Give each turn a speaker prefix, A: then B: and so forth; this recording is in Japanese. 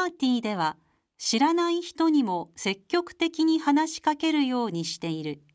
A: パーティーでは知らない人にも積極的に話しかけるようにしている。